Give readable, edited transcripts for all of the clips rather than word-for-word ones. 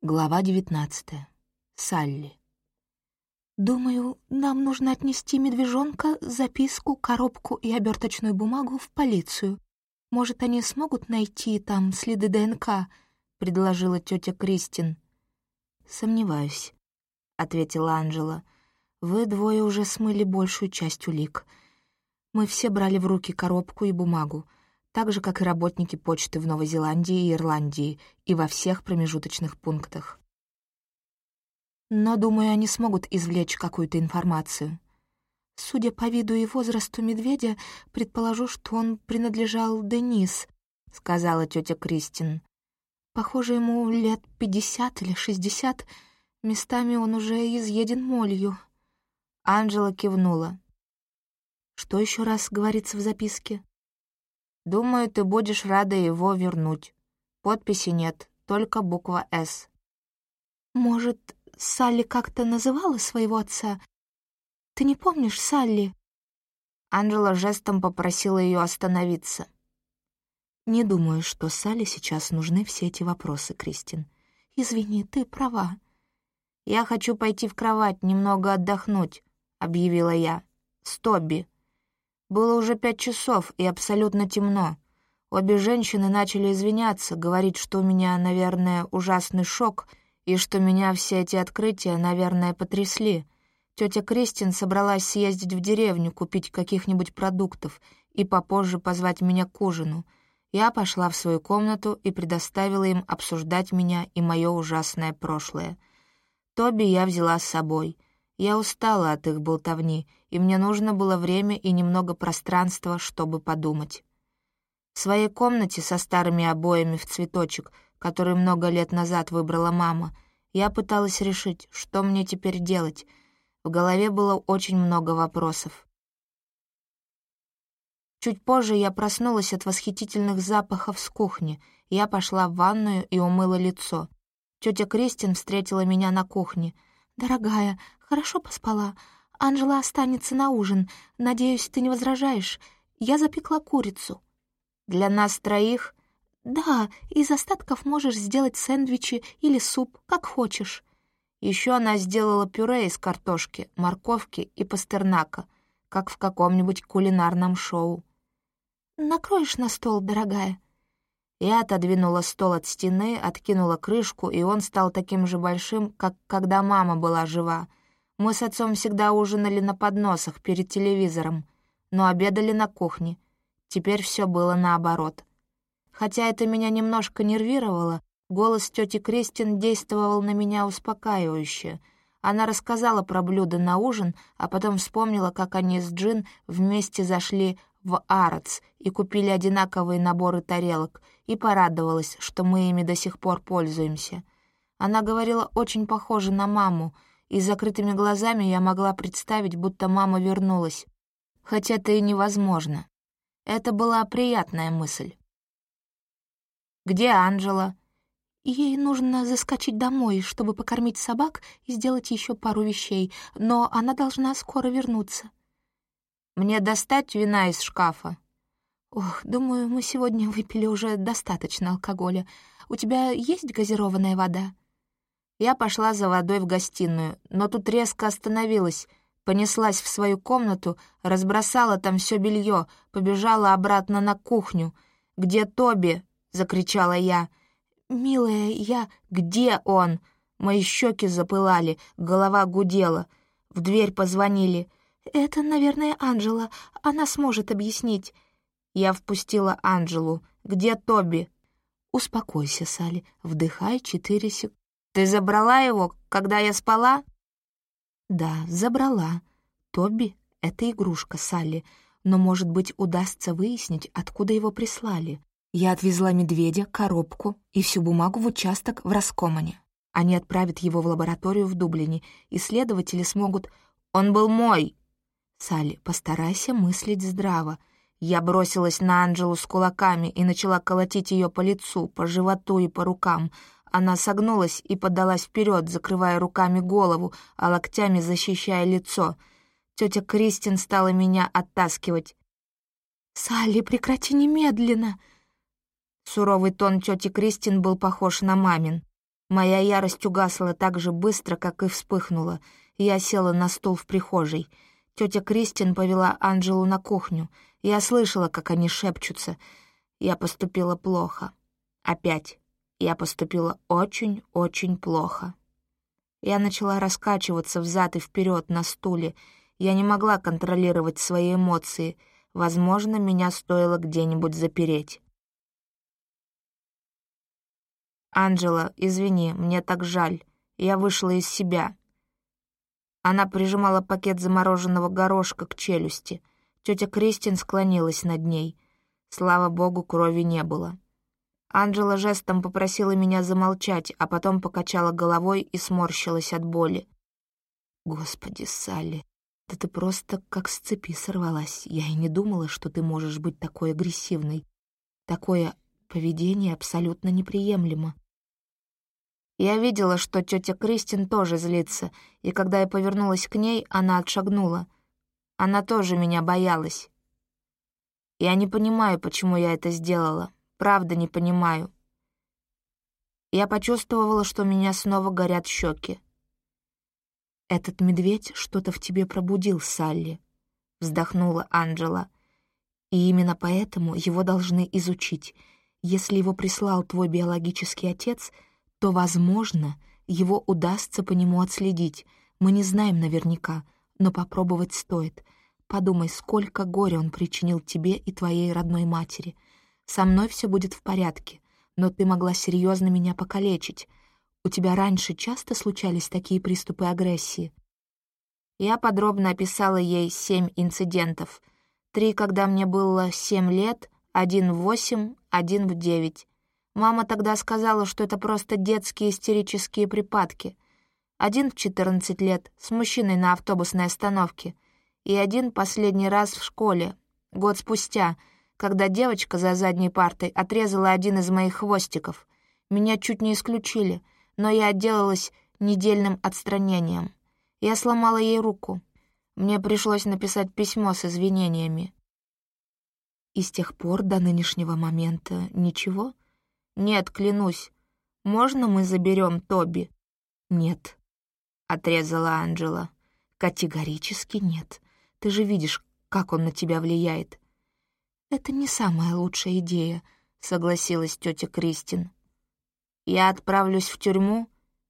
Глава 19. Салли. «Думаю, нам нужно отнести медвежонка, записку, коробку и оберточную бумагу в полицию. Может, они смогут найти там следы ДНК?» — предложила тетя Кристин. «Сомневаюсь», — ответила Анжела. «Вы двое уже смыли большую часть улик. Мы все брали в руки коробку и бумагу, так же, как и работники почты в Новой Зеландии и Ирландии и во всех промежуточных пунктах. Но, думаю, они смогут извлечь какую-то информацию. Судя по виду и возрасту медведя, предположу, что он принадлежал Денис», — сказала тетя Кристин. «Похоже, ему лет 50 или 60, местами он уже изъеден молью». Анжела кивнула. «Что еще раз говорится в записке?» «Думаю, ты будешь рада его вернуть. Подписи нет, только буква «С». «Может, Салли как-то называла своего отца? Ты не помнишь Салли?» Анжела жестом попросила ее остановиться. «Не думаю, что Салли сейчас нужны все эти вопросы, Кристин. Извини, ты права». «Я хочу пойти в кровать, немного отдохнуть», — объявила я. «С Тоби». Было уже 5 часов и абсолютно темно. Обе женщины начали извиняться, говорить, что у меня, наверное, ужасный шок и что меня все эти открытия, наверное, потрясли. Тетя Кристин собралась съездить в деревню, купить каких-нибудь продуктов и попозже позвать меня к ужину. Я пошла в свою комнату и предоставила им обсуждать меня и мое ужасное прошлое. Тоби я взяла с собой. Я устала от их болтовни, и мне нужно было время и немного пространства, чтобы подумать. В своей комнате со старыми обоями в цветочек, которые много лет назад выбрала мама, я пыталась решить, что мне теперь делать. В голове было очень много вопросов. Чуть позже я проснулась от восхитительных запахов с кухни. Я пошла в ванную и умыла лицо. Тетя Кристин встретила меня на кухне. «Дорогая, хорошо поспала? Анжела останется на ужин. Надеюсь, ты не возражаешь? Я запекла курицу». «Для нас троих?» «Да, из остатков можешь сделать сэндвичи или суп, как хочешь». Еще она сделала пюре из картошки, морковки и пастернака, как в каком-нибудь кулинарном шоу. «Накроешь на стол, дорогая?» Я отодвинула стол от стены, откинула крышку, и он стал таким же большим, как когда мама была жива. Мы с отцом всегда ужинали на подносах перед телевизором, но обедали на кухне. Теперь все было наоборот. Хотя это меня немножко нервировало, голос тети Кристин действовал на меня успокаивающе. Она рассказала про блюдо на ужин, а потом вспомнила, как они с Джин вместе зашли в Аратс и купили одинаковые наборы тарелок, и порадовалась, что мы ими до сих пор пользуемся. Она говорила очень похоже на маму, и с закрытыми глазами я могла представить, будто мама вернулась. Хоть это и невозможно. Это была приятная мысль. «Где Анжела?» «Ей нужно заскочить домой, чтобы покормить собак и сделать еще пару вещей, но она должна скоро вернуться». «Мне достать вина из шкафа?» «Ох, думаю, мы сегодня выпили уже достаточно алкоголя. У тебя есть газированная вода?» Я пошла за водой в гостиную, но тут резко остановилась, понеслась в свою комнату, разбросала там все белье, побежала обратно на кухню. «Где Тоби?» — закричала я. «Милая, я...» «Где он?» Мои щеки запылали, голова гудела. В дверь позвонили. «Это, наверное, Анжела. Она сможет объяснить». Я впустила Анжелу. «Где Тоби?» «Успокойся, Салли. Вдыхай 4 секунды». «Ты забрала его, когда я спала?» «Да, забрала. Тоби — это игрушка, Салли, но, может быть, удастся выяснить, откуда его прислали. Я отвезла медведя, коробку и всю бумагу в участок в Раскомане. Они отправят его в лабораторию в Дублине, и следователи смогут... Он был мой!» «Салли, постарайся мыслить здраво». Я бросилась на Анжелу с кулаками и начала колотить ее по лицу, по животу и по рукам. Она согнулась и подалась вперед, закрывая руками голову, а локтями защищая лицо. Тетя Кристин стала меня оттаскивать. «Салли, прекрати немедленно!» Суровый тон тети Кристин был похож на мамин. Моя ярость угасла так же быстро, как и вспыхнула. Я села на стул в прихожей. Тетя Кристин повела Анджелу на кухню. Я слышала, как они шепчутся. Я поступила плохо. Опять. Я поступила очень-очень плохо. Я начала раскачиваться взад и вперед на стуле. Я не могла контролировать свои эмоции. Возможно, меня стоило где-нибудь запереть. «Анджела, извини, мне так жаль. Я вышла из себя». Она прижимала пакет замороженного горошка к челюсти. Тетя Кристин склонилась над ней. Слава богу, крови не было. Анджела жестом попросила меня замолчать, а потом покачала головой и сморщилась от боли. «Господи, Салли, да ты просто как с цепи сорвалась. Я и не думала, что ты можешь быть такой агрессивной. Такое поведение абсолютно неприемлемо». Я видела, что тетя Кристин тоже злится, и когда я повернулась к ней, она отшагнула. Она тоже меня боялась. Я не понимаю, почему я это сделала. Правда, не понимаю. Я почувствовала, что у меня снова горят щеки. «Этот медведь что-то в тебе пробудил, Салли», — вздохнула Анджела. «И именно поэтому его должны изучить. Если его прислал твой биологический отец, то, возможно, его удастся по нему отследить. Мы не знаем наверняка, но попробовать стоит. Подумай, сколько горя он причинил тебе и твоей родной матери. Со мной все будет в порядке, но ты могла серьезно меня покалечить. У тебя раньше часто случались такие приступы агрессии?» Я подробно описала ей 7 инцидентов. 3, когда мне было 7 лет, 1 в 8, 1 в 9. Мама тогда сказала, что это просто детские истерические припадки. 1 в 14 лет с мужчиной на автобусной остановке. И 1 последний раз в школе, год спустя, когда девочка за задней партой отрезала 1 из моих хвостиков. Меня чуть не исключили, но я отделалась недельным отстранением. Я сломала ей руку. Мне пришлось написать письмо с извинениями. «И с тех пор до нынешнего момента ничего?» «Нет, клянусь. Можно мы заберем Тоби?» «Нет», — отрезала Анджела. «Категорически нет. Ты же видишь, как он на тебя влияет». «Это не самая лучшая идея», — согласилась тетя Кристин. «Я отправлюсь в тюрьму?»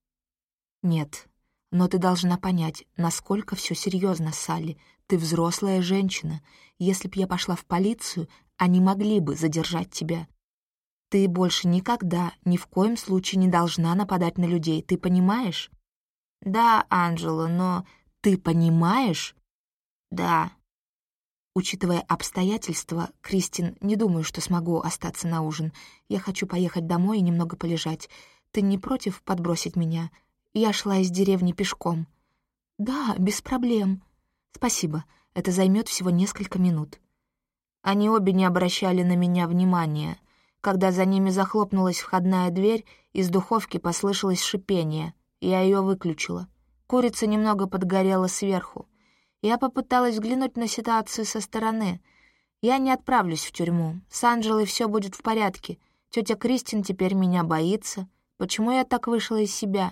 «Нет, но ты должна понять, насколько все серьезно, Салли. Ты взрослая женщина. Если б я пошла в полицию, они могли бы задержать тебя. Ты больше никогда, ни в коем случае не должна нападать на людей, ты понимаешь?» «Да, Анджела, но...» «Ты понимаешь?» «Да». «Учитывая обстоятельства, Кристин, не думаю, что смогу остаться на ужин. Я хочу поехать домой и немного полежать. Ты не против подбросить меня? Я шла из деревни пешком». «Да, без проблем». «Спасибо, это займет всего несколько минут». Они обе не обращали на меня внимания. Когда за ними захлопнулась входная дверь, из духовки послышалось шипение. Я ее выключила. Курица немного подгорела сверху. Я попыталась взглянуть на ситуацию со стороны. Я не отправлюсь в тюрьму. С Анджелой все будет в порядке. Тетя Кристин теперь меня боится. Почему я так вышла из себя?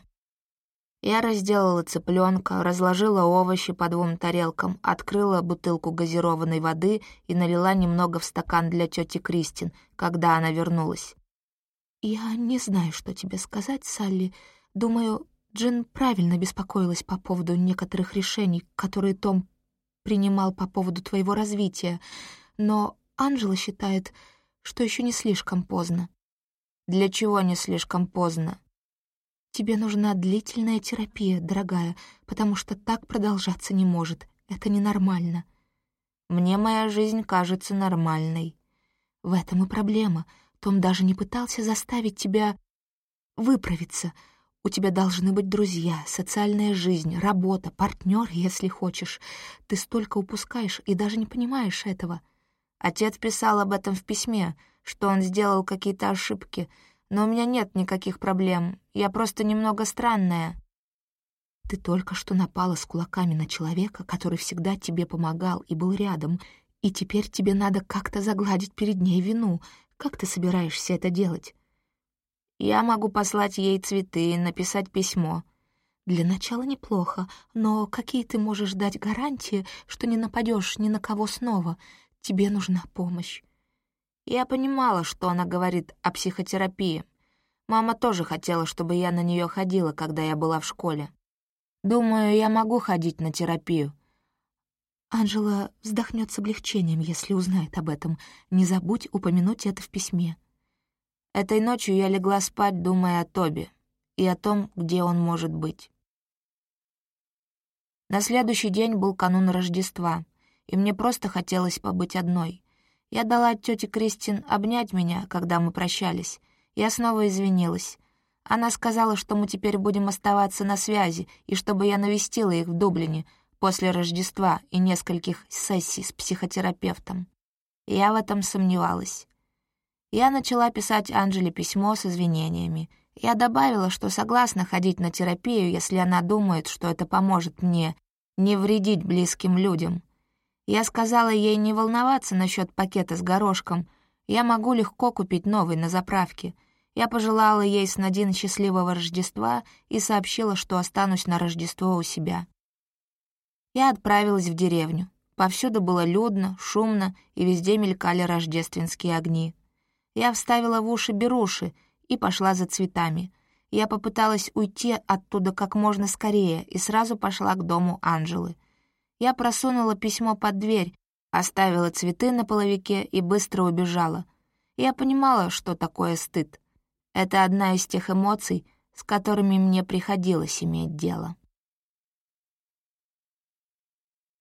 Я разделала цыпленка, разложила овощи по 2 тарелкам, открыла бутылку газированной воды и налила немного в стакан для тети Кристин, когда она вернулась. «Я не знаю, что тебе сказать, Салли. Думаю, Джин правильно беспокоилась по поводу некоторых решений, которые Том принимал по поводу твоего развития, но Анджела считает, что еще не слишком поздно». «Для чего не слишком поздно?» «Тебе нужна длительная терапия, дорогая, потому что так продолжаться не может. Это ненормально». «Мне моя жизнь кажется нормальной». «В этом и проблема. Том даже не пытался заставить тебя выправиться. У тебя должны быть друзья, социальная жизнь, работа, партнер, если хочешь. Ты столько упускаешь и даже не понимаешь этого». Отец писал об этом в письме, что он сделал какие-то ошибки, но у меня нет никаких проблем, я просто немного странная». «Ты только что напала с кулаками на человека, который всегда тебе помогал и был рядом, и теперь тебе надо как-то загладить перед ней вину. Как ты собираешься это делать?» Я могу послать ей цветы, написать письмо. Для начала неплохо, но какие ты можешь дать гарантии, что не нападешь ни на кого снова? Тебе нужна помощь. Я понимала, что она говорит о психотерапии. Мама тоже хотела, чтобы я на нее ходила, когда я была в школе. Думаю, я могу ходить на терапию. Анжела вздохнет с облегчением, если узнает об этом. Не забудь упомянуть это в письме. Этой ночью я легла спать, думая о Тоби и о том, где он может быть. На следующий день был канун Рождества, и мне просто хотелось побыть одной. Я дала тете Кристин обнять меня, когда мы прощались. Я снова извинилась. Она сказала, что мы теперь будем оставаться на связи, и чтобы я навестила их в Дублине после Рождества и нескольких сессий с психотерапевтом. Я в этом сомневалась. Я начала писать Анжеле письмо с извинениями. Я добавила, что согласна ходить на терапию, если она думает, что это поможет мне не вредить близким людям. Я сказала ей не волноваться насчет пакета с горошком. Я могу легко купить новый на заправке. Я пожелала ей с Надин счастливого Рождества и сообщила, что останусь на Рождество у себя. Я отправилась в деревню. Повсюду было людно, шумно, и везде мелькали рождественские огни. Я вставила в уши беруши и пошла за цветами. Я попыталась уйти оттуда как можно скорее и сразу пошла к дому Анжелы. Я просунула письмо под дверь, оставила цветы на половике и быстро убежала. Я понимала, что такое стыд. Это одна из тех эмоций, с которыми мне приходилось иметь дело.